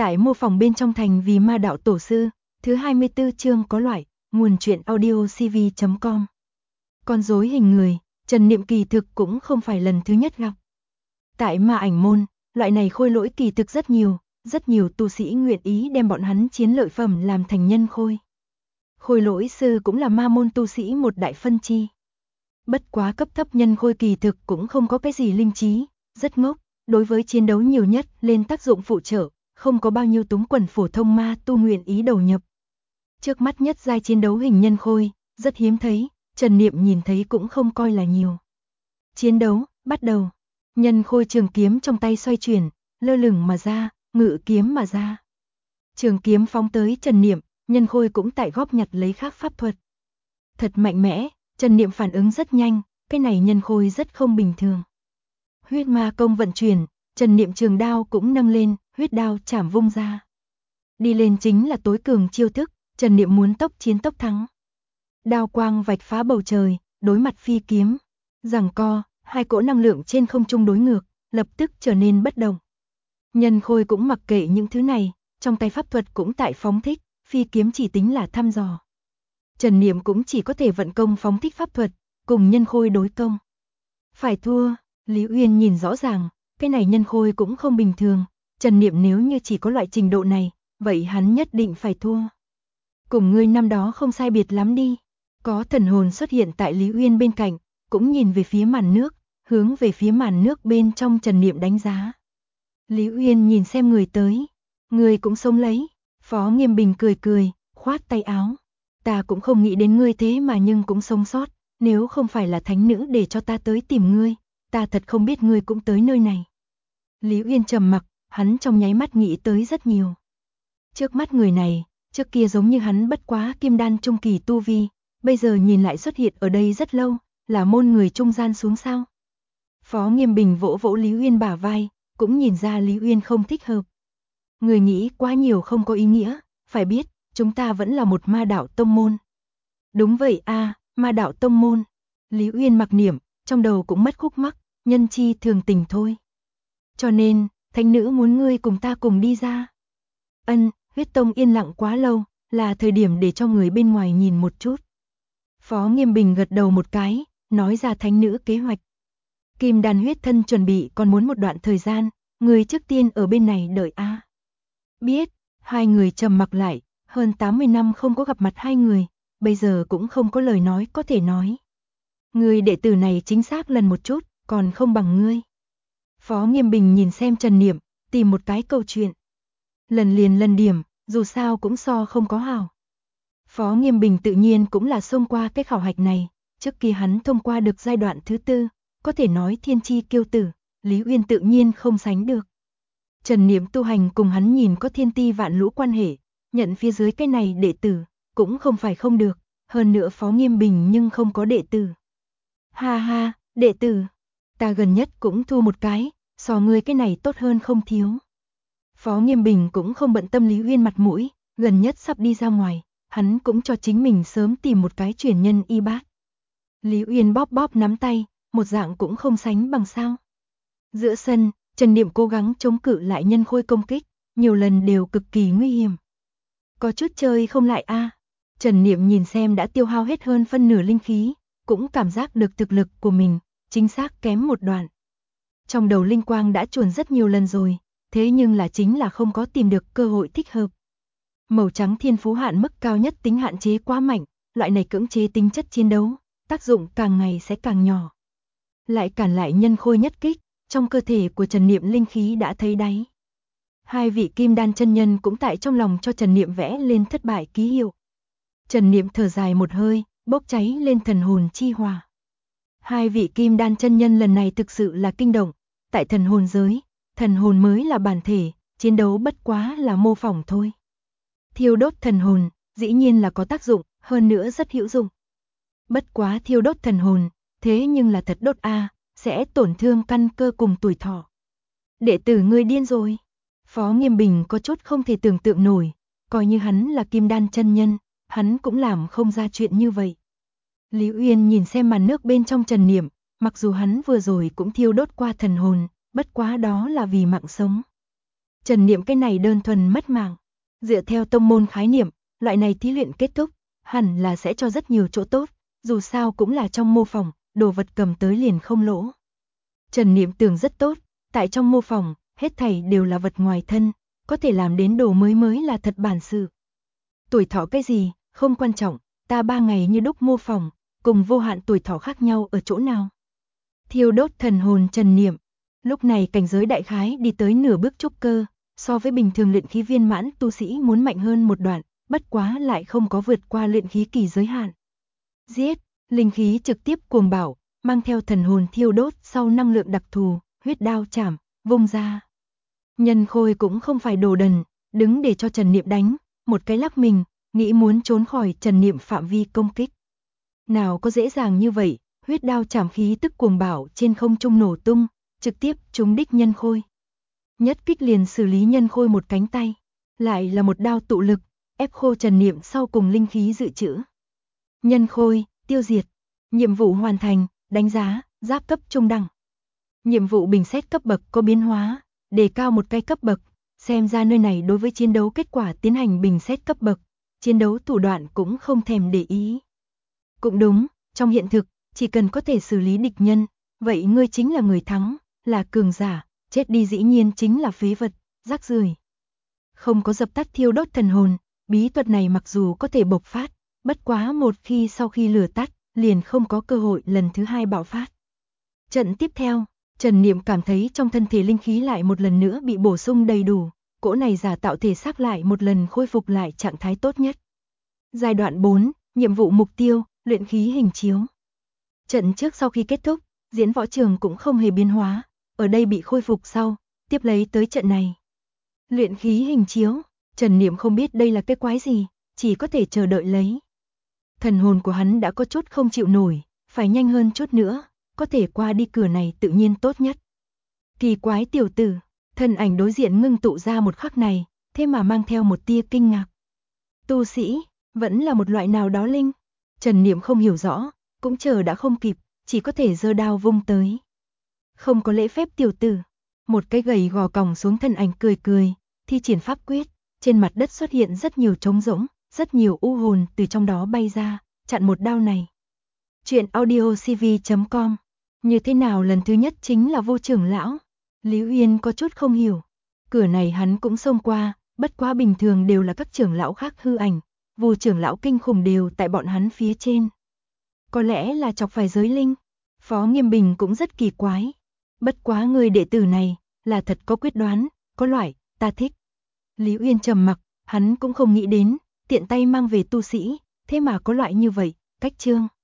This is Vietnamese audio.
Tại mô phỏng bên trong thành vì ma đạo tổ sư, thứ 24 chương có loại, nguồn truyện audio cv.com. Con rối hình người, Trần Niệm kỳ thực cũng không phải lần thứ nhất gặp. Tại ma ảnh môn, loại này khôi lỗi kỳ thực rất nhiều tu sĩ nguyện ý đem bọn hắn chiến lợi phẩm làm thành nhân khôi. Khôi lỗi sư cũng là ma môn tu sĩ một đại phân chi. Bất quá cấp thấp nhân khôi kỳ thực cũng không có cái gì linh trí, rất ngốc, đối với chiến đấu nhiều nhất lên tác dụng phụ trợ, không có bao nhiêu túng quần phổ thông ma tu nguyện ý đầu nhập. Trước mắt nhất giai chiến đấu hình nhân khôi, rất hiếm thấy, Trần Niệm nhìn thấy cũng không coi là nhiều. Chiến đấu, bắt đầu. Nhân khôi trường kiếm trong tay xoay chuyển, lơ lửng mà ra, ngự kiếm mà ra. Trường kiếm phóng tới Trần Niệm, nhân khôi cũng tại góp nhặt lấy khác pháp thuật. Thật mạnh mẽ, Trần Niệm phản ứng rất nhanh, cái này nhân khôi rất không bình thường. Huyết ma công vận chuyển, Trần Niệm trường đao cũng nâng lên, huyết đao chảm vung ra. Đi lên chính là tối cường chiêu thức, Trần Niệm muốn tốc chiến tốc thắng. Đao quang vạch phá bầu trời, đối mặt phi kiếm. Giằng co, hai cỗ năng lượng trên không trung đối ngược, lập tức trở nên bất đồng. Nhân khôi cũng mặc kệ những thứ này, trong tay pháp thuật cũng tại phóng thích, phi kiếm chỉ tính là thăm dò. Trần Niệm cũng chỉ có thể vận công phóng thích pháp thuật, cùng nhân khôi đối công. Phải thua, Lý Uyên nhìn rõ ràng, cái này nhân khôi cũng không bình thường, Trần Niệm nếu như chỉ có loại trình độ này, vậy hắn nhất định phải thua. Cùng ngươi năm đó không sai biệt lắm đi. Có thần hồn xuất hiện tại Lý Uyên bên cạnh, cũng nhìn về phía màn nước, hướng về phía màn nước bên trong Trần Niệm đánh giá. Lý Uyên nhìn xem người tới, người cũng sống lấy, Phó Nghiêm Bình cười cười, khoát tay áo. Ta cũng không nghĩ đến ngươi thế mà nhưng cũng sống sót, nếu không phải là thánh nữ để cho ta tới tìm ngươi, ta thật không biết ngươi cũng tới nơi này. Lý Uyên trầm mặc, hắn trong nháy mắt nghĩ tới rất nhiều. Trước mắt người này, trước kia giống như hắn bất quá kim đan trung kỳ tu vi, bây giờ nhìn lại xuất hiện ở đây rất lâu, là môn người trung gian xuống sao. Phó Nghiêm Bình vỗ vỗ Lý Uyên bả vai, cũng nhìn ra Lý Uyên không thích hợp. Người nghĩ quá nhiều không có ý nghĩa, phải biết, chúng ta vẫn là một ma đạo tông môn. Đúng vậy a, ma đạo tông môn. Lý Uyên mặc niệm, trong đầu cũng mất khúc mắc, nhân chi thường tình thôi. Cho nên, thánh nữ muốn ngươi cùng ta cùng đi ra. Ân, huyết tông yên lặng quá lâu, là thời điểm để cho người bên ngoài nhìn một chút. Phó Nghiêm Bình gật đầu một cái, nói ra thánh nữ kế hoạch. Kim đan huyết thân chuẩn bị còn muốn một đoạn thời gian, người trước tiên ở bên này đợi a. Biết, hai người trầm mặc lại, hơn 80 năm không có gặp mặt hai người, bây giờ cũng không có lời nói có thể nói. Người đệ tử này chính xác lần một chút, còn không bằng ngươi. Phó Nghiêm Bình nhìn xem Trần Niệm, tìm một cái câu chuyện. Lần liền lần điểm, dù sao cũng so không có hảo. Phó Nghiêm Bình tự nhiên cũng là xông qua cái khảo hạch này, trước khi hắn thông qua được giai đoạn thứ tư, có thể nói thiên chi kiêu tử, Lý Uyên tự nhiên không sánh được. Trần Niệm tu hành cùng hắn nhìn có thiên ti vạn lũ quan hệ, nhận phía dưới cái này đệ tử, cũng không phải không được, hơn nữa Phó Nghiêm Bình nhưng không có đệ tử. Ha ha, đệ tử, ta gần nhất cũng thu một cái, so ngươi cái này tốt hơn không thiếu. Phó Nghiêm Bình cũng không bận tâm Lý Uyên mặt mũi, gần nhất sắp đi ra ngoài, hắn cũng cho chính mình sớm tìm một cái truyền nhân y bát. Lý Uyên bóp bóp nắm tay, một dạng cũng không sánh bằng sao. Giữa sân, Trần Niệm cố gắng chống cự lại nhân khôi công kích, nhiều lần đều cực kỳ nguy hiểm. Có chút chơi không lại a. Trần Niệm nhìn xem đã tiêu hao hết hơn phân nửa linh khí, cũng cảm giác được thực lực của mình, chính xác kém một đoạn. Trong đầu linh quang đã chuồn rất nhiều lần rồi, thế nhưng là chính là không có tìm được cơ hội thích hợp. Màu trắng thiên phú hạn mức cao nhất tính hạn chế quá mạnh, loại này cưỡng chế tính chất chiến đấu, tác dụng càng ngày sẽ càng nhỏ. Lại cản lại nhân khôi nhất kích, trong cơ thể của Trần Niệm linh khí đã thấy đáy. Hai vị kim đan chân nhân cũng tại trong lòng cho Trần Niệm vẽ lên thất bại ký hiệu. Trần Niệm thở dài một hơi, bốc cháy lên thần hồn chi hỏa. Hai vị kim đan chân nhân lần này thực sự là kinh động, tại thần hồn giới, thần hồn mới là bản thể, chiến đấu bất quá là mô phỏng thôi. Thiêu đốt thần hồn, dĩ nhiên là có tác dụng, hơn nữa rất hữu dụng. Bất quá thiêu đốt thần hồn, thế nhưng là thật đốt a, sẽ tổn thương căn cơ cùng tuổi thọ. Đệ tử ngươi điên rồi. Phó Nghiêm Bình có chút không thể tưởng tượng nổi, coi như hắn là kim đan chân nhân, hắn cũng làm không ra chuyện như vậy. Lý Uyên nhìn xem màn nước bên trong Trần Niệm, mặc dù hắn vừa rồi cũng thiêu đốt qua thần hồn, bất quá đó là vì mạng sống. Trần Niệm cái này đơn thuần mất mạng. Dựa theo tông môn khái niệm, loại này thí luyện kết thúc, hẳn là sẽ cho rất nhiều chỗ tốt, dù sao cũng là trong mô phỏng, đồ vật cầm tới liền không lỗ. Trần Niệm tưởng rất tốt, tại trong mô phỏng, hết thảy đều là vật ngoài thân, có thể làm đến đồ mới là thật bản sự. Tuổi thọ cái gì, không quan trọng, ta 3 ngày như đúc mô phỏng, cùng vô hạn tuổi thọ khác nhau ở chỗ nào. Thiêu đốt thần hồn Trần Niệm, lúc này cảnh giới đại khái đi tới nửa bước trúc cơ, so với bình thường luyện khí viên mãn tu sĩ muốn mạnh hơn một đoạn, bất quá lại không có vượt qua luyện khí kỳ giới hạn. Giết, linh khí trực tiếp cuồng bạo, mang theo thần hồn thiêu đốt sau năng lượng đặc thù, huyết đao chảm, vung ra. Nhân Khôi cũng không phải đồ đần, đứng để cho Trần Niệm đánh, một cái lắc mình, nghĩ muốn trốn khỏi Trần Niệm phạm vi công kích. Nào có dễ dàng như vậy, huyết đao chảm khí tức cuồng bạo trên không trung nổ tung, trực tiếp trúng đích Nhân Khôi. Nhất kích liền xử lý Nhân Khôi một cánh tay, lại là một đao tụ lực, ép khô Trần Niệm sau cùng linh khí dự trữ. Nhân Khôi, tiêu diệt, nhiệm vụ hoàn thành, đánh giá, giáp cấp trung đẳng. Nhiệm vụ bình xét cấp bậc có biến hóa, đề cao một cái cấp bậc, xem ra nơi này đối với chiến đấu kết quả tiến hành bình xét cấp bậc, chiến đấu thủ đoạn cũng không thèm để ý. Cũng đúng, trong hiện thực, chỉ cần có thể xử lý địch nhân, vậy ngươi chính là người thắng, là cường giả, chết đi dĩ nhiên chính là phế vật, rác rưởi. Không có dập tắt thiêu đốt thần hồn, bí thuật này mặc dù có thể bộc phát, bất quá một khi sau khi lửa tắt, liền không có cơ hội lần thứ hai bạo phát. Trận tiếp theo, Trần Niệm cảm thấy trong thân thể linh khí lại một lần nữa bị bổ sung đầy đủ, cỗ này giả tạo thể xác lại một lần khôi phục lại trạng thái tốt nhất. Giai đoạn 4, nhiệm vụ mục tiêu, luyện khí hình chiếu. Trận trước sau khi kết thúc, diễn võ trường cũng không hề biến hóa, ở đây bị khôi phục sau, tiếp lấy tới trận này. Luyện khí hình chiếu, Trần Niệm không biết đây là cái quái gì, chỉ có thể chờ đợi lấy. Thần hồn của hắn đã có chút không chịu nổi, phải nhanh hơn chút nữa, có thể qua đi cửa này tự nhiên tốt nhất. Kỳ quái tiểu tử, thân ảnh đối diện ngưng tụ ra một khắc này, thế mà mang theo một tia kinh ngạc. Tu sĩ, vẫn là một loại nào đó linh. Trần Niệm không hiểu rõ, cũng chờ đã không kịp, chỉ có thể giơ đao vung tới. Không có lễ phép tiểu tử, một cái gầy gò còng xuống thân ảnh cười cười, thi triển pháp quyết, trên mặt đất xuất hiện rất nhiều trống rỗng, rất nhiều u hồn từ trong đó bay ra, chặn một đao này. Chuyện audiocv.com. Như thế nào lần thứ nhất chính là Vô trưởng lão? Lý Uyên có chút không hiểu. Cửa này hắn cũng xông qua, bất quá bình thường đều là các trưởng lão khác hư ảnh, Vô trưởng lão kinh khủng đều tại bọn hắn phía trên. Có lẽ là chọc phải giới linh. Phó Nghiêm Bình cũng rất kỳ quái. Bất quá người đệ tử này là thật có quyết đoán, có loại, ta thích. Lý Uyên trầm mặc, hắn cũng không nghĩ đến, tiện tay mang về tu sĩ, thế mà có loại như vậy, cách chương.